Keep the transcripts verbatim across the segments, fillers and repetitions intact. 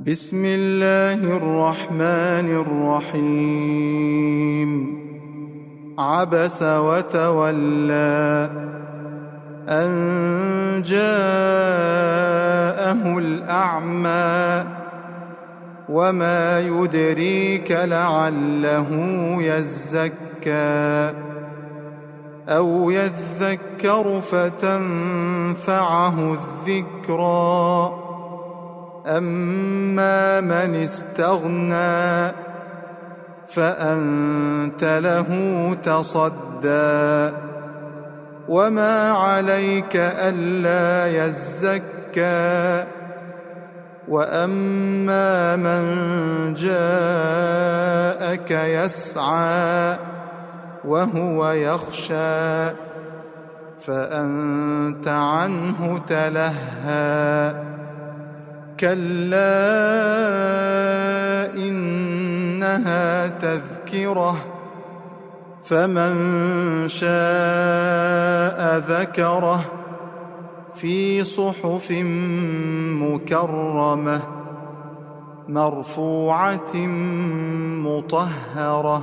بسم الله الرحمن الرحيم عبس وتولى أن جاءه الأعمى وما يدريك لعله يزكى أو يذكر فتنفعه الذكرى أما من استغنى فأنت له تصدى وما عليك ألا يزكى وأما من جاءك يسعى وهو يخشى فأنت عنه تلهى كلا إنها تذكرة فمن شاء ذكره في صحف مكرمة مرفوعة مطهرة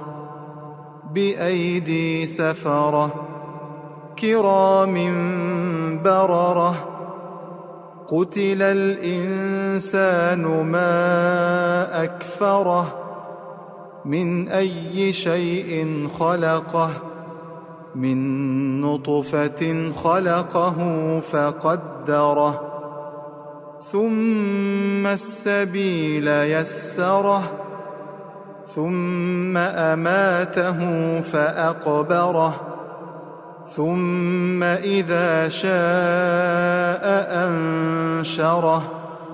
بأيدي سفرة كرام بررة قتل الإنسان ما أكفره من أي شيء خلقه من نطفة خلقه فقدره ثم السبيل يسره ثم أماته فأقبره ثم إذا شاء أنشره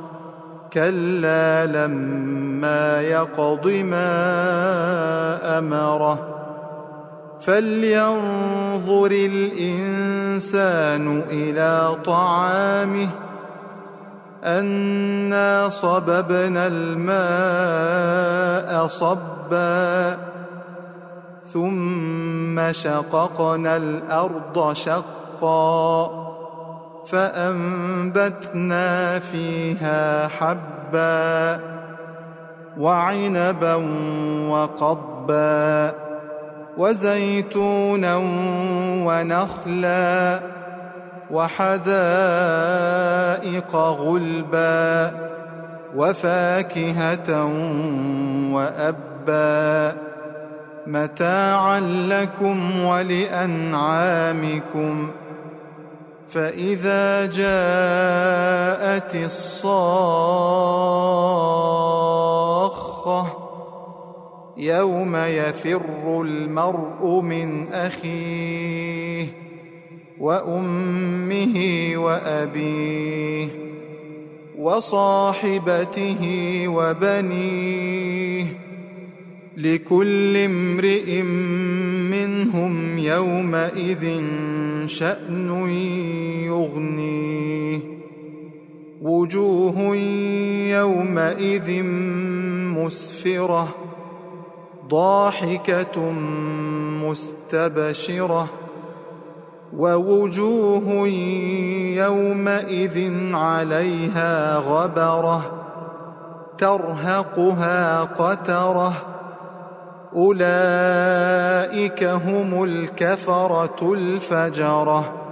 كلا لما يقض ما أمره فلينظر الإنسان إلى طعامه أنا صببنا الماء صبا ثم شققنا الأرض شقا فأنبتنا فيها حبا وعنبا وقضبا وزيتونا ونخلا وحدائق غلبا وفاكهة وأبا متاعا لكم ولأنعامكم فإذا جاءت الصاخة يوم يفر المرء من أخيه وأمه وأبيه وصاحبته وبنيه لكل امرئ منهم يومئذ شأن يغنيه وجوه يومئذ مسفرة ضاحكة مستبشرة ووجوه يومئذ عليها غبرة ترهقها قترة أولئك هم الكفرة الفجرة